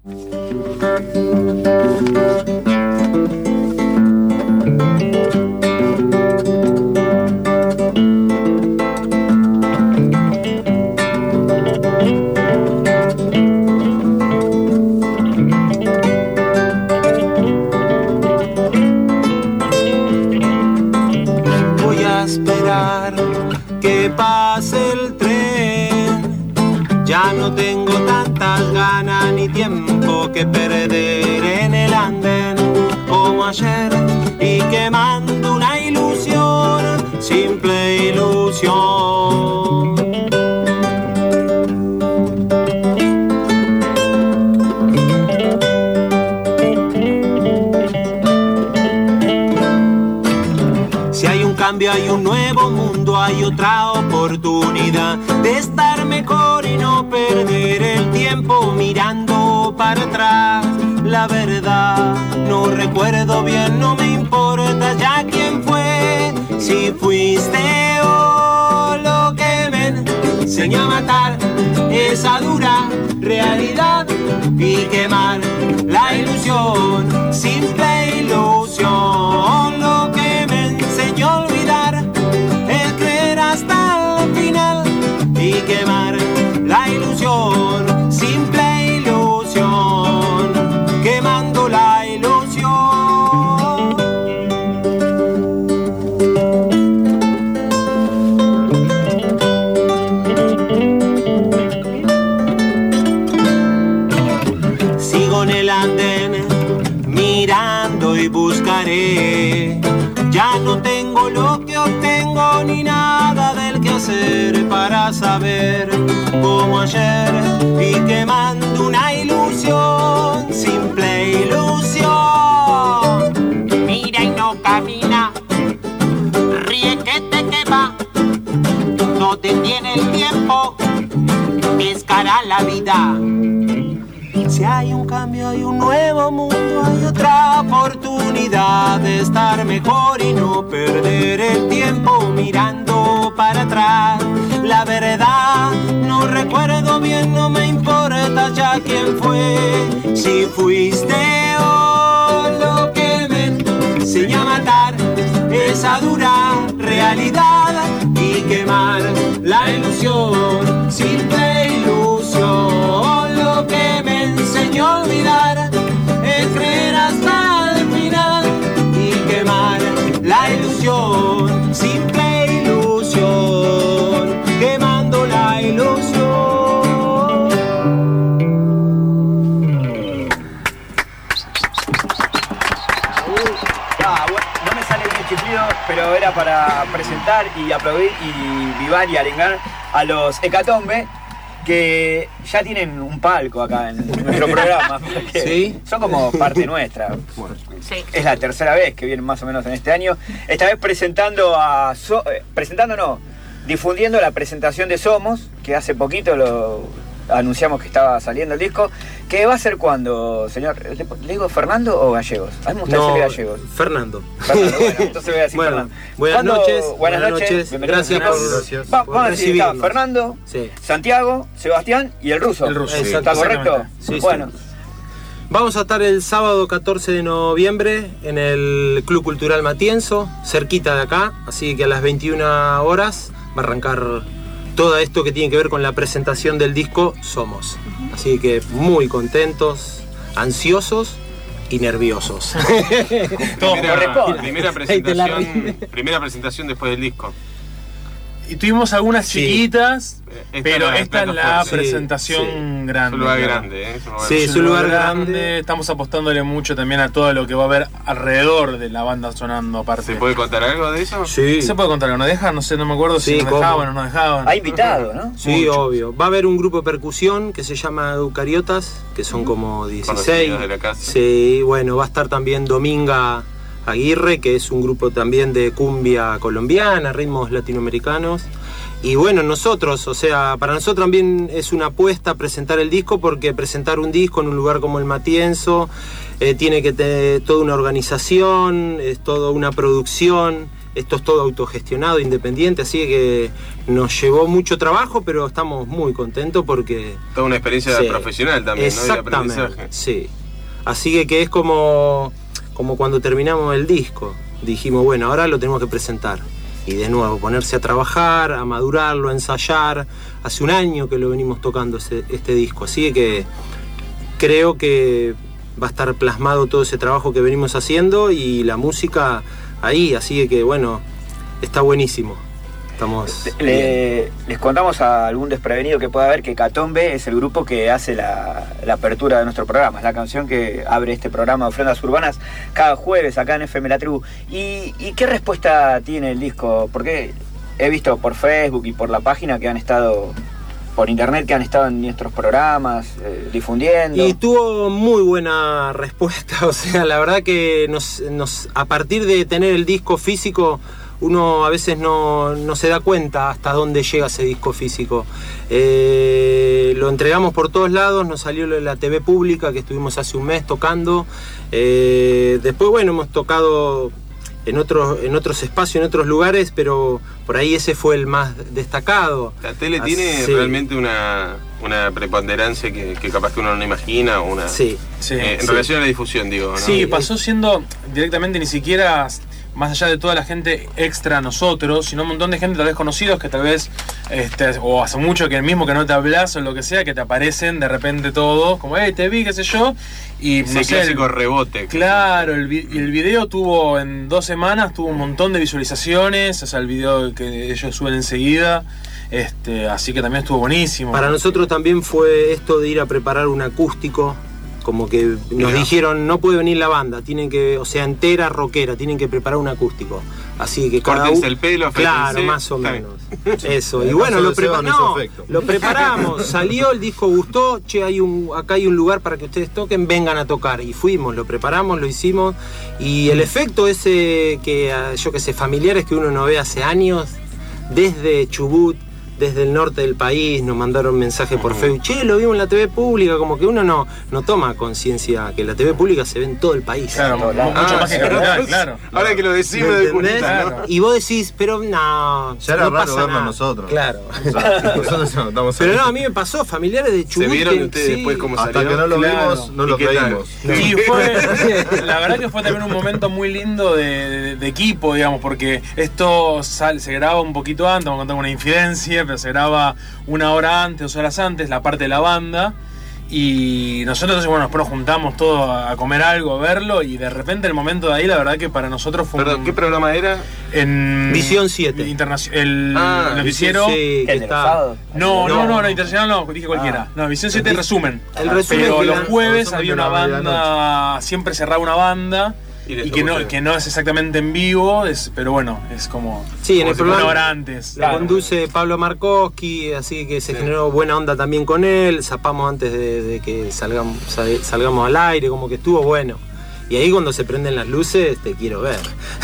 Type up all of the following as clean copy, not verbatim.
Voy a esperar que pase el tren. Ya no tengo tantas ganas ni tiempo que perder en el andén como ayer, y quemando una ilusión, simple ilusión. Si hay un cambio, hay un nuevo mundo, hay otra oportunidad de estar mejor y no perder el tiempo mirando para atrás. La verdad, no recuerdo bien, no me importa ya quién fue, si fuiste o lo que me enseñó a matar esa dura realidad y quemar la ilusión, simple ilusión. Lo que me enseñó a olvidar es creer hasta el final y quemar la ilusión, simple ilusión, quemando la ilusión. Sigo en el andén mirando y buscaré. Ya no tengo lo que obtengo ni nada del que hacer para saber como ayer, y quemando una ilusión, simple ilusión. Mira y no camina, ríe que te quema, no te tiene el tiempo, pescará la vida. Si hay un cambio, hay un nuevo mundo, hay otra oportunidad de estar mejor y no perder el tiempo mirando para atrás. La verdad, no recuerdo bien, no me importa ya quién fue, si fuiste o lo que me enseñó a matar esa dura realidad y quemar la ilusión, simple ilusión. Lo que me enseñó a olvidar es creer hasta el final y quemar la ilusión, simple ilusión, quemando la ilusión. No me sale bien chiflido, pero era para presentar y aplaudir y vivar y arengar a los Hecatombe, que ya tienen un palco acá en nuestro programa. ¿Sí? Son como parte nuestra. Sí. Es la tercera vez que vienen más o menos en este año. Esta vez difundiendo la presentación de Somos, que hace poquito lo anunciamos que estaba saliendo el disco. ¿Qué va a ser cuándo, señor? ¿Le digo Fernando o Gallegos? A mí me gustaría decir Gallegos. Fernando. Bueno, entonces voy a decir Fernando. Buenas noches. Buenas noches. Gracias por Vamos a decir, está Fernando, sí. Santiago, Sebastián y el ruso. El ruso, sí. ¿Está correcto? Sí, bueno. sí. Vamos a estar el sábado 14 de noviembre en el Club Cultural Matienzo, cerquita de acá, así que a las 21 horas va a arrancar todo esto que tiene que ver con la presentación del disco Somos. Así que muy contentos, ansiosos y nerviosos. Primera presentación después del disco. Y tuvimos algunas chiquitas, pero esta es la sí, presentación grande. Es un lugar grande, ¿eh? Es un lugar grande. Estamos apostándole mucho también a todo lo que va a haber alrededor de la banda sonando aparte. ¿Se puede contar algo de eso? Sí. ¿Se puede contar algo? ¿Nos dejan? No sé, no me acuerdo Sí, si nos dejaban o no nos dejaban. Ha invitado, ¿no? Sí, Mucho. obvio. Va a haber un grupo de percusión que se llama Eucariotas, que son como 16. Conocidos de la casa. Sí, bueno, va a estar también Dominga Aguirre, que es un grupo también de cumbia colombiana, ritmos latinoamericanos. Y bueno, nosotros, o sea, para nosotros también es una apuesta presentar el disco, porque presentar un disco en un lugar como el Matienzo tiene que tener toda una organización, es toda una producción, Esto es todo autogestionado, independiente, así que nos llevó mucho trabajo, pero estamos muy contentos porque... Toda una experiencia profesional también, ¿no? Y aprendizaje. Sí. Así que es como cuando terminamos el disco. Dijimos, bueno, ahora lo tenemos que presentar. Y de nuevo, ponerse a trabajar, a madurarlo, a ensayar. Hace un año que lo venimos tocando este disco, así que creo que va a estar plasmado todo ese trabajo que venimos haciendo y la música ahí, así que bueno, está buenísimo. Les contamos a algún desprevenido que pueda haber que Hecatombe es el grupo que hace la apertura de nuestro programa, es la canción que abre este programa de Ofrendas Urbanas cada jueves acá en FM La Tribu. ¿Y qué respuesta tiene el disco? Porque he visto por Facebook y por la página que han estado, por internet, que han estado en nuestros programas difundiendo. Y tuvo muy buena respuesta, o sea, la verdad que a partir de tener el disco físico, uno a veces no se da cuenta hasta dónde llega ese disco físico. Lo entregamos por todos lados, nos salió la TV pública que estuvimos hace un mes tocando. Después, bueno, hemos tocado en otros espacios, en otros lugares, pero por ahí ese fue el más destacado. La tele tiene realmente una preponderancia que capaz que uno no imagina, en relación a la difusión, digo, ¿no? Sí, pasó siendo directamente ni siquiera... más allá de toda la gente extra a nosotros, sino un montón de gente tal vez conocidos que tal vez, o hace mucho que el mismo que no te hablas o lo que sea, que te aparecen de repente todos, como, te vi, qué sé yo, y no sé, clásico rebote. Claro, el video tuvo, en 2 semanas, tuvo un montón de visualizaciones, o sea, el video que ellos suben enseguida, así que también estuvo buenísimo. Para nosotros también fue esto de ir a preparar un acústico. Como que nos dijeron, no puede venir la banda, tienen que, o sea, entera rockera, tienen que preparar un acústico. Así que córtense el pelo, claro, más o menos. Eso. Y bueno, lo preparamos, salió, el disco gustó, che, acá hay un lugar para que ustedes toquen, vengan a tocar. Y fuimos, lo preparamos, lo hicimos. Y el efecto ese que, yo qué sé, familiares que uno no ve hace años, desde Chubut, desde el norte del país, nos mandaron mensajes por Facebook, che, lo vimos en la TV pública, como que uno no toma conciencia que la TV pública se ve en todo el país. Claro, mucho más que capital, claro. Ahora que lo decís me doy cuenta, ¿no? Y vos decís, pero no, ya era no raro pasa vernos nada. nosotros. Claro. Nosotros no estamos pero no, a mí me pasó, familiares de Chubut. ¿Se vieron ustedes después cómo salió? Hasta que no lo vimos, no lo creímos. Y la verdad que fue también un momento muy lindo de equipo, digamos, porque esto se graba un poquito antes, vamos a contar una infidencia, pero se graba 1 hora antes, 2 horas antes, la parte de la banda. Y nosotros, bueno, después nos juntamos todos a comer algo, a verlo, y de repente el momento de ahí, la verdad que para nosotros fue... Perdón, ¿qué programa era? En Visión 7. El noticiero... Sí, que está... No, internacional no, dije cualquiera. No, Visión 7 resumen. El resumen. Pero los jueves había una banda, siempre cerraba una banda. Y que no es exactamente en vivo, pero bueno, es como... Sí, en el programa 1 hora antes. La conduce Pablo Markowski, así que se generó buena onda también con él. Zapamos antes de que salgamos al aire, como que estuvo bueno. Y ahí cuando se prenden las luces, te quiero ver.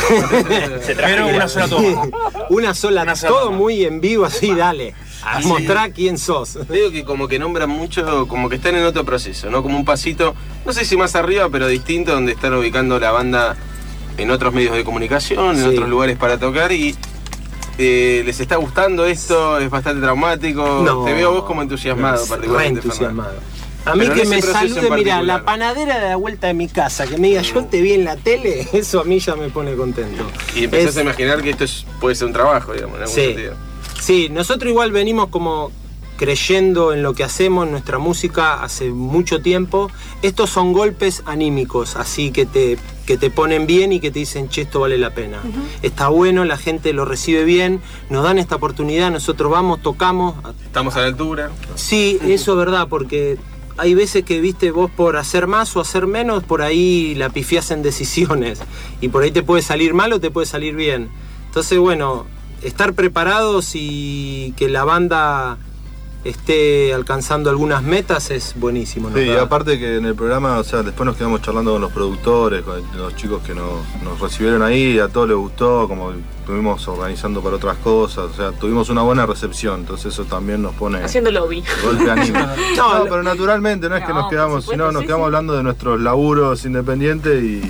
Pero una sola toma. Una sola todo toma. Muy en vivo, así, dale. A mostrar quién sos. Digo que como que nombran mucho, como que están en otro proceso, ¿no? Como un pasito, no sé si más arriba, pero distinto, donde están ubicando la banda en otros medios de comunicación, en otros lugares para tocar y... ¿les está gustando esto? ¿Es bastante traumático? No, te veo vos como entusiasmado, particularmente. Entusiasmado. A mí que me salude, mira, la panadera de la vuelta de mi casa, que me diga yo te vi en la tele, eso a mí ya me pone contento. Y empezás a imaginar que esto puede ser un trabajo, digamos, en algún sentido. Sí, nosotros igual venimos como creyendo en lo que hacemos, en nuestra música, hace mucho tiempo. Estos son golpes anímicos, así que te ponen bien y que te dicen, che, esto vale la pena. Está bueno, la gente lo recibe bien, nos dan esta oportunidad, nosotros vamos, tocamos. Estamos a la altura. Sí, eso es verdad, porque hay veces que, viste, vos por hacer más o hacer menos, por ahí la pifiás en decisiones. Y por ahí te puede salir mal o te puede salir bien. Entonces, bueno, estar preparados y que la banda esté alcanzando algunas metas es buenísimo, ¿no? Sí, y aparte que en el programa, o sea, después nos quedamos charlando con los productores, con los chicos que nos recibieron ahí, a todos les gustó, como estuvimos organizando para otras cosas, o sea, tuvimos una buena recepción, entonces eso también nos pone... Haciendo lobby. Golpe anímico. No, pero naturalmente, no es que nos quedamos, sino nos quedamos hablando de nuestros laburos independientes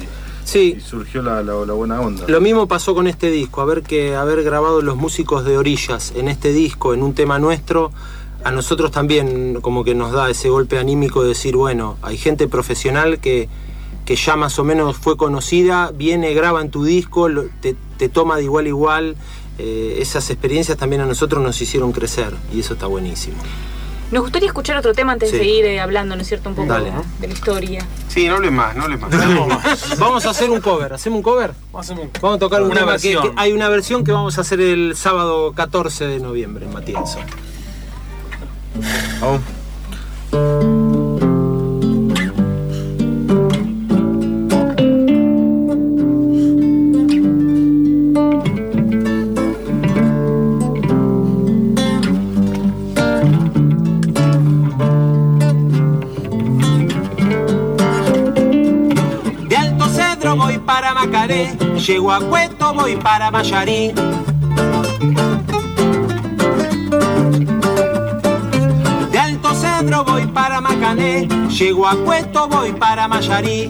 Sí. Y surgió la buena onda. Lo mismo pasó con este disco, haber grabado los músicos de Orillas en este disco, en un tema nuestro, a nosotros también como que nos da ese golpe anímico de decir, bueno, hay gente profesional que ya más o menos fue conocida, viene, graba en tu disco, te toma de igual a igual. Esas experiencias también a nosotros nos hicieron crecer y eso está buenísimo. Nos gustaría escuchar otro tema antes de ir hablando, ¿no es cierto? Un poco Dale. de la historia. Sí, no hables más. Vamos a hacer un cover. ¿Hacemos un cover? Vamos a tocar una versión. Que hay una versión que vamos a hacer el sábado 14 de noviembre en Matienzo. Vamos. Voy para Macaré, llego a Cueto, voy para Mayarí. De Alto Cedro voy para Macané, llego a Cueto, voy para Mayarí.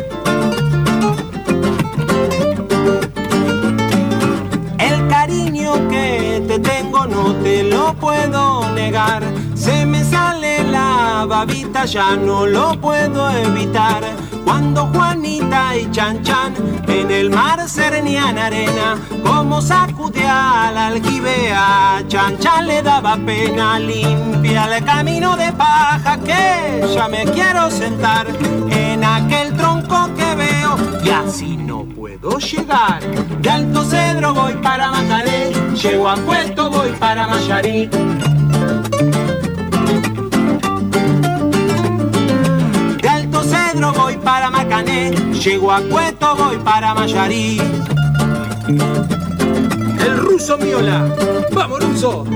El cariño que te tengo no te lo puedo negar. Se me sale la babita, ya no lo puedo evitar. Cuando Juanita y Chan Chan en el mar cernían arena, como sacudía al aljibe a Chan Chan le daba pena. Limpia el camino de paja que ya me quiero sentar en aquel tronco que veo y así no puedo llegar. De Alto Cedro voy para Macaré, llego a Puerto, voy para Mayarí. Voy para Macané, llego a Cueto, voy para Mayarí. El ruso Miola, vamos ruso.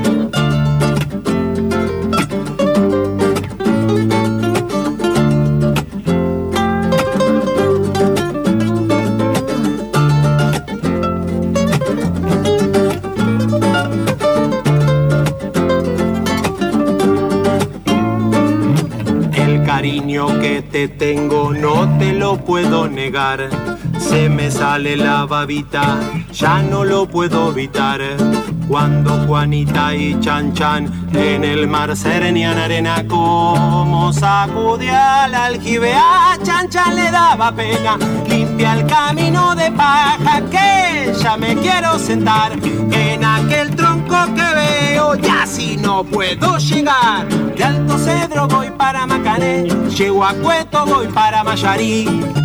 Cariño que te tengo no te lo puedo negar. Se me sale la babita, ya no lo puedo evitar. Cuando Juanita y Chan Chan en el mar cernían arena, como sacudía al aljibe a Chan Chan le daba pena. Limpia el camino de paja que ya me quiero sentar en aquel tronco que veo y así no puedo llegar. De Alto Cedro voy para Macané, llego a Cueto, voy para Mayarí.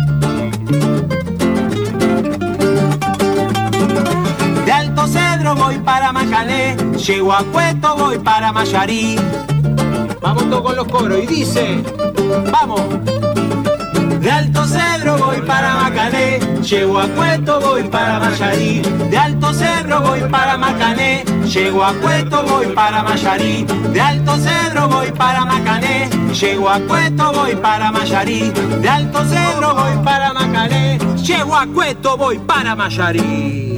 De Alto Cedro voy para Macané, llego a Cueto, voy para Mayarí. Vamos todos con los coros y dice, vamos. De Alto Cedro voy para Macané, llego a Cueto, voy para Mayarí. De Alto Cedro voy para Macané, llego a Cueto, voy para Mayarí. De Alto Cedro voy para Macané, llego a Cueto, voy para Mayarí. De Alto Cedro voy para Macané, llego a Cueto, voy para Mayarí.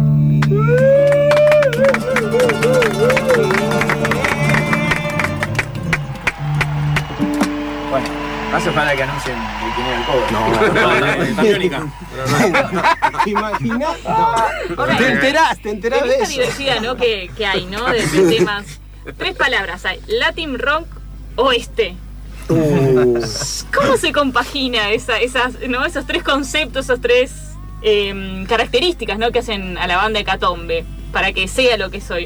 Bueno, no hace falta que anuncien quién era el cover. ¿Te imaginas? Ahora, Te enterás de de esta eso. diversidad, ¿no? que hay, ¿no? De temas. 3 palabras hay: Latin rock, oeste. ¿Cómo se compagina esos 3 conceptos, esas 3 características, ¿no? que hacen a la banda Hecatombe para que sea lo que soy?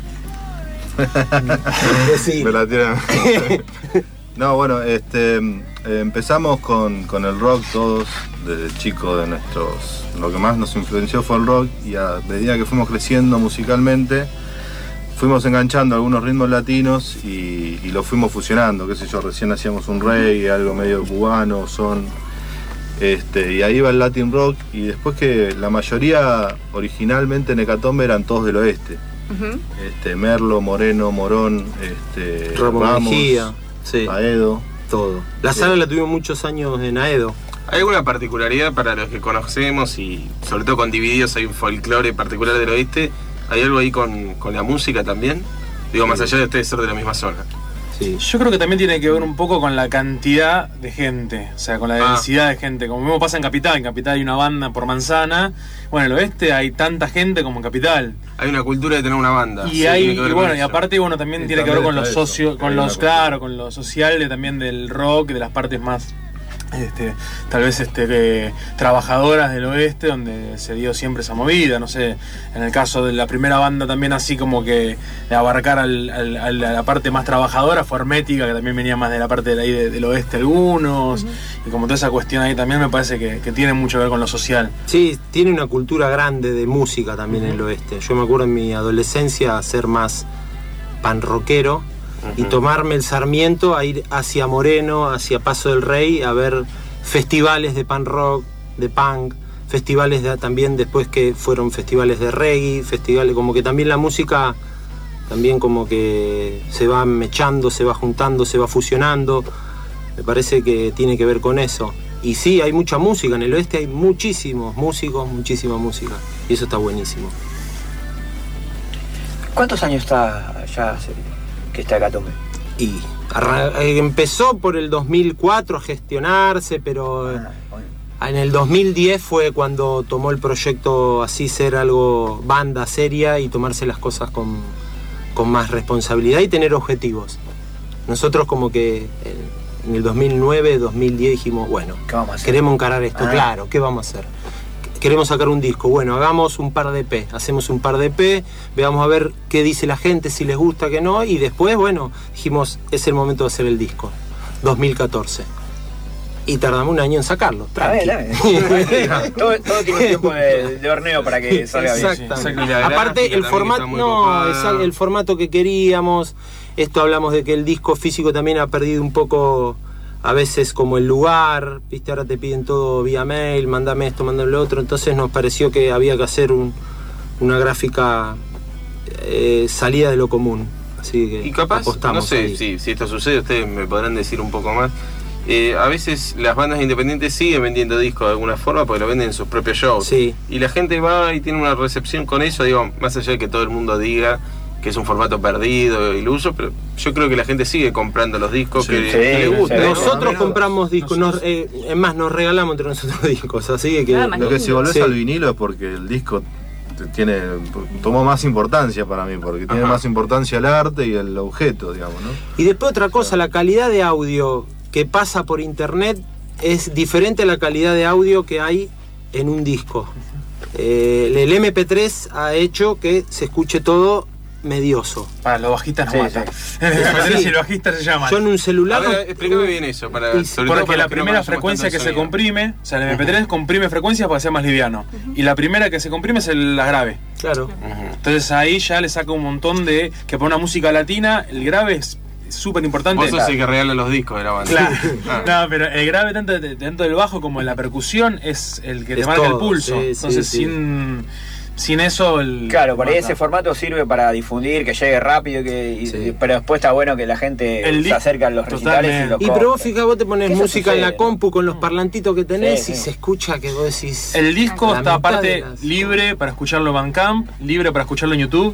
Sí. Me la tiran. No, bueno, empezamos con el rock todos, desde chicos de nuestros... Lo que más nos influenció fue el rock y a medida que fuimos creciendo musicalmente, fuimos enganchando algunos ritmos latinos y los fuimos fusionando, qué sé yo, recién hacíamos un reggae, algo medio cubano, son... y ahí va el Latin rock y después que la mayoría originalmente en Hecatombe eran todos del oeste. Uh-huh. Merlo, Moreno, Morón, Ramón Mejía. Sí, Aedo. todo. La sala la tuvimos muchos años en Aedo. ¿Hay alguna particularidad para los que conocemos y sobre todo con Divididos hay un folclore particular del oeste? ¿Hay algo ahí con la música también? Digo, más allá de ustedes ser de la misma zona. Sí. Yo creo que también tiene que ver un poco con la cantidad de gente, o sea, con la densidad de gente. Como mismo pasa en Capital hay una banda por manzana. Bueno, en el oeste hay tanta gente como en Capital. Hay una cultura de tener una banda. Y aparte también tiene que ver con los socios, con lo social también del rock, de las partes más tal vez trabajadoras del oeste, donde se dio siempre esa movida. No sé, en el caso de la primera banda también, así como que de abarcar a la parte más trabajadora fue Hermética, que también venía más de la parte de ahí del oeste algunos. Y como toda esa cuestión ahí también me parece que tiene mucho que ver con lo social. Sí, tiene una cultura grande de música también en el oeste. Yo me acuerdo en mi adolescencia ser más pan rockero y tomarme el Sarmiento a ir hacia Moreno, hacia Paso del Rey, a ver festivales de pan rock, de punk, festivales también después que fueron festivales de reggae, festivales como que también la música también como que se va mechando, se va juntando, se va fusionando. Me parece que tiene que ver con eso. Y sí, hay mucha música, en el oeste hay muchísimos músicos, muchísima música. Y eso está buenísimo. ¿Cuántos años está ya que está Hecatombe? Y empezó por el 2004 a gestionarse, pero en el 2010 fue cuando tomó el proyecto así, ser algo banda seria y tomarse las cosas con más responsabilidad y tener objetivos. Nosotros como que en el 2009, 2010 dijimos, bueno, queremos encarar esto, claro, ¿qué vamos a hacer? Queremos sacar un disco, bueno, hagamos un par de EP, hacemos un par de EP, veamos a ver qué dice la gente, si les gusta, que no, y después, bueno, dijimos, es el momento de hacer el disco, 2014. Y tardamos un año en sacarlo, tranqui. todo tiene un tiempo de horneo para que salga bien. Exactamente. Aparte, el formato que queríamos, esto hablamos de que el disco físico también ha perdido un poco... A veces como el lugar, viste, ahora te piden todo vía mail, mándame esto, mándame lo otro, entonces nos pareció que había que hacer una gráfica salida de lo común. Así que y capaz, apostamos, no sé si esto sucede, ustedes me podrán decir un poco más. A veces las bandas independientes siguen vendiendo discos de alguna forma porque lo venden en sus propios shows. Sí. Y la gente va y tiene una recepción con eso, digo, más allá de que todo el mundo diga que es un formato perdido, iluso, pero yo creo que la gente sigue comprando los discos que le gustan. Nosotros compramos discos, es más, nos regalamos entre nosotros discos, así que... Lo que si volvés al vinilo es porque el disco tomó más importancia para mí, porque tiene más importancia el arte y el objeto, digamos, ¿no? Y después otra cosa, la calidad de audio que pasa por internet es diferente a la calidad de audio que hay en un disco. El MP3 ha hecho que se escuche todo medioso. Para los bajistas no mata. El MP3 y el bajista se llaman. Yo en un celular... A ver, explícame bien eso. Porque la primera frecuencia que se comprime, o sea, el MP3 comprime frecuencias para que sea más liviano. Y la primera que se comprime es la grave. Claro. Entonces ahí ya le saca un montón de... Que para una música latina, el grave es súper importante. Vos sos el que regala los discos de la banda. Claro. No, pero el grave tanto del bajo como de la percusión es el que te marca el pulso. Sí, entonces sin eso claro, por ahí ese formato sirve para difundir, que llegue rápido, pero después está bueno que la gente se acerque a los recitales y pero vos fijá, vos te pones música en la compu con los parlantitos que tenés y se escucha que vos decís... El disco está aparte libre para escucharlo en Bandcamp, libre para escucharlo en YouTube.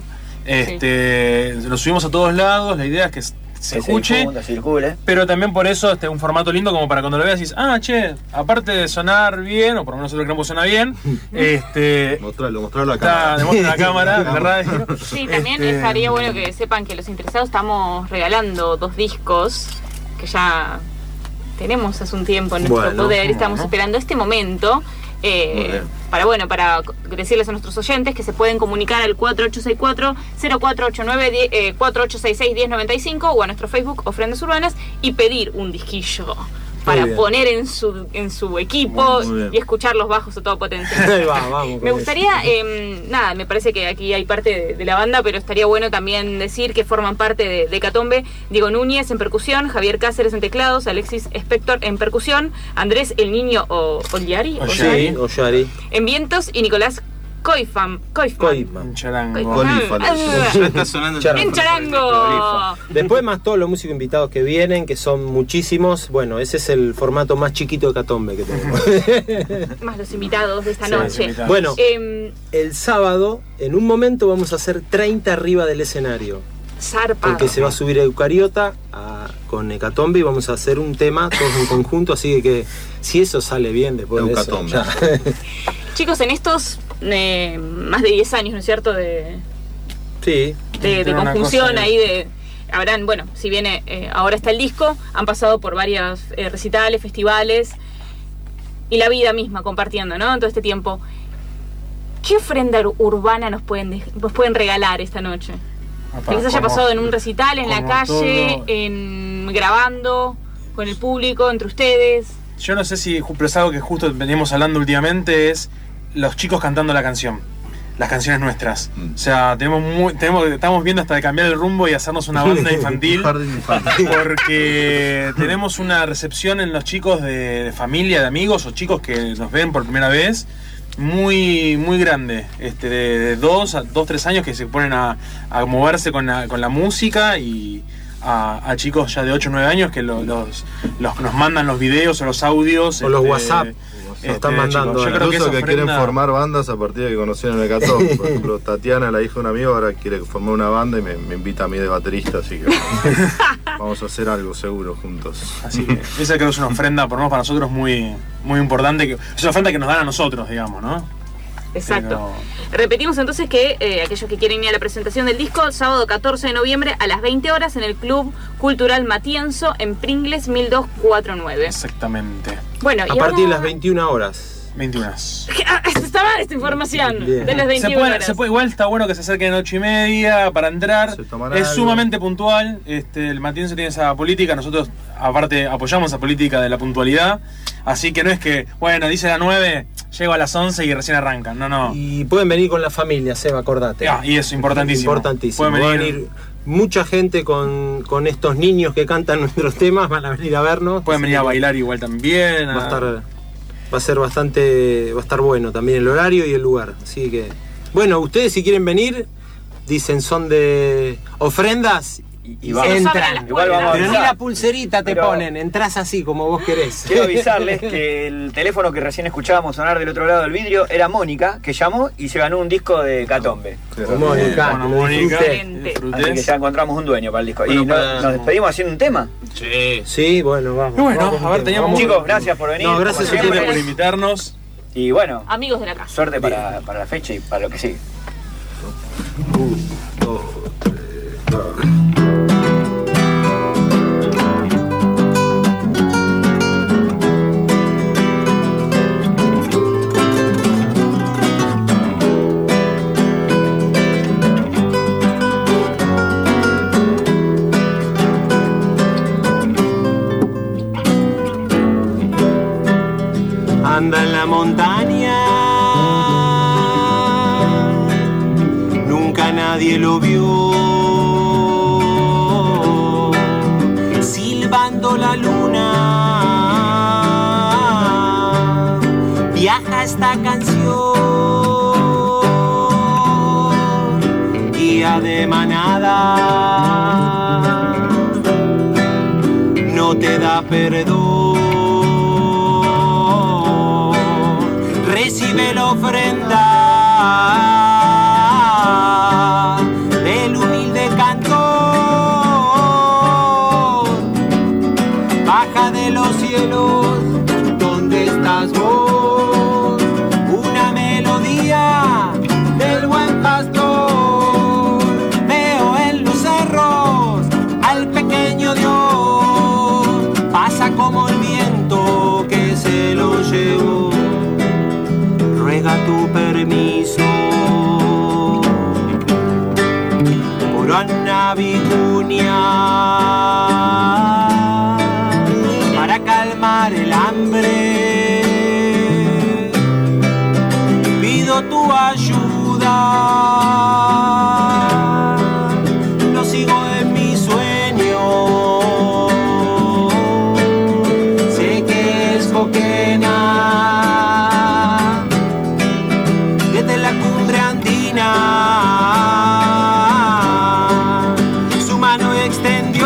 Lo subimos a todos lados, la idea es que se escuche, circule. Pero también por eso un formato lindo como para cuando lo veas decís, aparte de sonar bien, o por lo menos nosotros creemos que suena bien, mostrarlo a la cámara. Demuestra la cámara, la radio. Sí, también estaría bueno que sepan que los interesados estamos regalando 2 discos que ya tenemos hace un tiempo en nuestro poder, estamos esperando este momento. Para decirles a nuestros oyentes que se pueden comunicar al 4864-0489 4866-1095 o a nuestro Facebook Ofrendas Urbanas y pedir un disquillo para poner en su equipo y escuchar los bajos a toda potencia. Me gustaría, me parece que aquí hay parte de la banda, pero estaría bueno también decir que forman parte de Hecatombe Diego Núñez en percusión, Javier Cáceres en teclados, Alexis Spector en percusión, Andrés el Niño Ollari en vientos y Nicolás Coifman. En charango. En charango. Después más todos los músicos invitados que vienen, que son muchísimos. Bueno, ese es el formato más chiquito de Hecatombe que tenemos. Más los invitados de esta noche. Bueno, el sábado, en un momento vamos a hacer 30 arriba del escenario. Zarpado. Porque se va a subir a Eucariota con Hecatombe y vamos a hacer un tema todos en conjunto, así que si eso sale bien después de eso, ya. Chicos, en estos más de 10 años, ¿no es cierto? Sí. De conjunción ahí habrán, bueno, si bien ahora está el disco, han pasado por varios recitales, festivales y la vida misma compartiendo, ¿no? En todo este tiempo. ¿Qué ofrenda urbana nos pueden regalar esta noche? Que les haya pasado en un recital, en la calle, grabando, con el público, entre ustedes. Yo no sé si, pero es algo que justo veníamos hablando últimamente, es los chicos cantando la canción, las canciones nuestras. O sea, estamos viendo hasta de cambiar el rumbo y hacernos una banda infantil, porque tenemos una recepción en los chicos de familia, de amigos o chicos que nos ven por primera vez, muy muy grande, de 2 a 3 años que se ponen a moverse con la música, y a chicos ya de 8 o 9 años que nos mandan los videos o los audios o los WhatsApp. Están mandando. Yo creo que quieren formar bandas a partir de que conocieron el Hecatombe. Por ejemplo, Tatiana, la hija de un amigo, ahora quiere formar una banda y me invita a mí de baterista, así que vamos a hacer algo seguro juntos. Así que esa creo que es una ofrenda, por lo menos para nosotros, muy, muy importante. Es una ofrenda que nos dan a nosotros, digamos, ¿no? Exacto. Repetimos entonces que aquellos que quieren ir a la presentación del disco, sábado 14 de noviembre a las 20 horas en el Club Cultural Matienzo en Pringles 1249. Exactamente. Bueno, a partir de las 21 horas. 21. Está mal esta información. Bien. De las 21 horas. Igual está bueno que se acerquen 8:30 para entrar. Es sumamente puntual. El Matienzo tiene esa política. Nosotros, aparte, apoyamos esa política de la puntualidad. Así que no es que, bueno, dice a las 9, llego a las 11 y recién arrancan. No. Y pueden venir con la familia, Seba, acordate. Y eso, importantísimo. Pueden venir mucha gente con estos niños que cantan nuestros temas, van a venir a vernos. Pueden venir a bailar igual también. Va a estar bueno también el horario y el lugar. Así que, bueno, ustedes si quieren venir, dicen son de ofrendas y entran. Igual vamos a pero avisar. ni la pulserita te ponen, entras así como vos querés. Quiero avisarles que el teléfono que recién escuchábamos sonar del otro lado del vidrio era Mónica, que llamó y se ganó un disco de Hecatombe. Mónica, así que ya encontramos un dueño para el disco. Bueno, y nos despedimos haciendo un tema. Sí, bueno, vamos. Bueno, a ver, teníamos chicos, gracias por venir. No, gracias a ustedes por invitarnos. Y bueno, amigos de la casa. Suerte para la fecha y para lo que sigue. Anda en la montaña, nunca nadie lo vio, silbando la luna, viaja esta canción, guía de manada, no te da perdón. Recibe la ofrenda del humilde cantor, baja de los cielos, ¿dónde estás vos? Una melodía del buen pastor, veo en los cerros al pequeño Dios, pasa como el viento que se lo llevó. Ruega tu permiso por Anna Vicuña para calmar el hambre. Pido tu ayuda, lo sigo en mi sueño. Sé que es Boquena. Su mano extendió,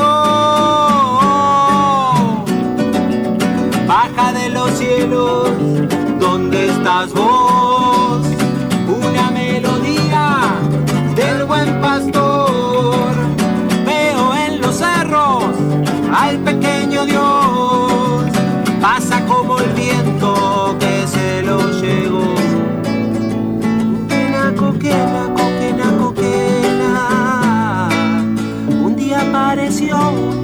baja de los cielos, ¿dónde estás vos? Una melodía del buen pastor, niño Dios pasa como el viento que se lo llevó. Coquena, coquena, coquena, un día apareció,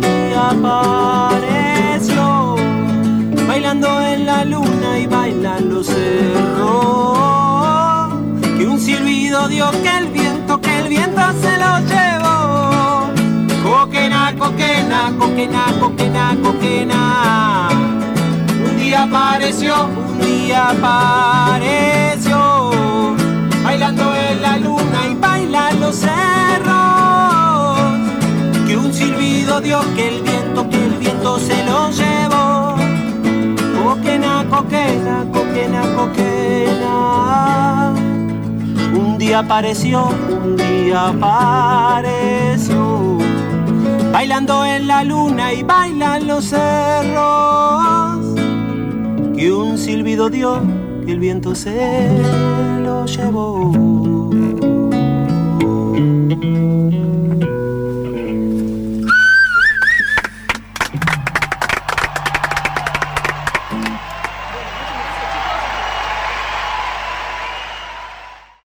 bailando en la luna y bailan los cerros, que un silbido dio que el viento se lo llevó. Coquena, coquena, coquena, coquena, coquena, un día apareció, bailando en la luna y bailan los cerros, que un silbido dio que el viento se lo llevó. Coquena, coquena, coquena, coquena, un día apareció, bailando en la luna y bailan los cerros, que un silbido dio que el viento se lo llevó.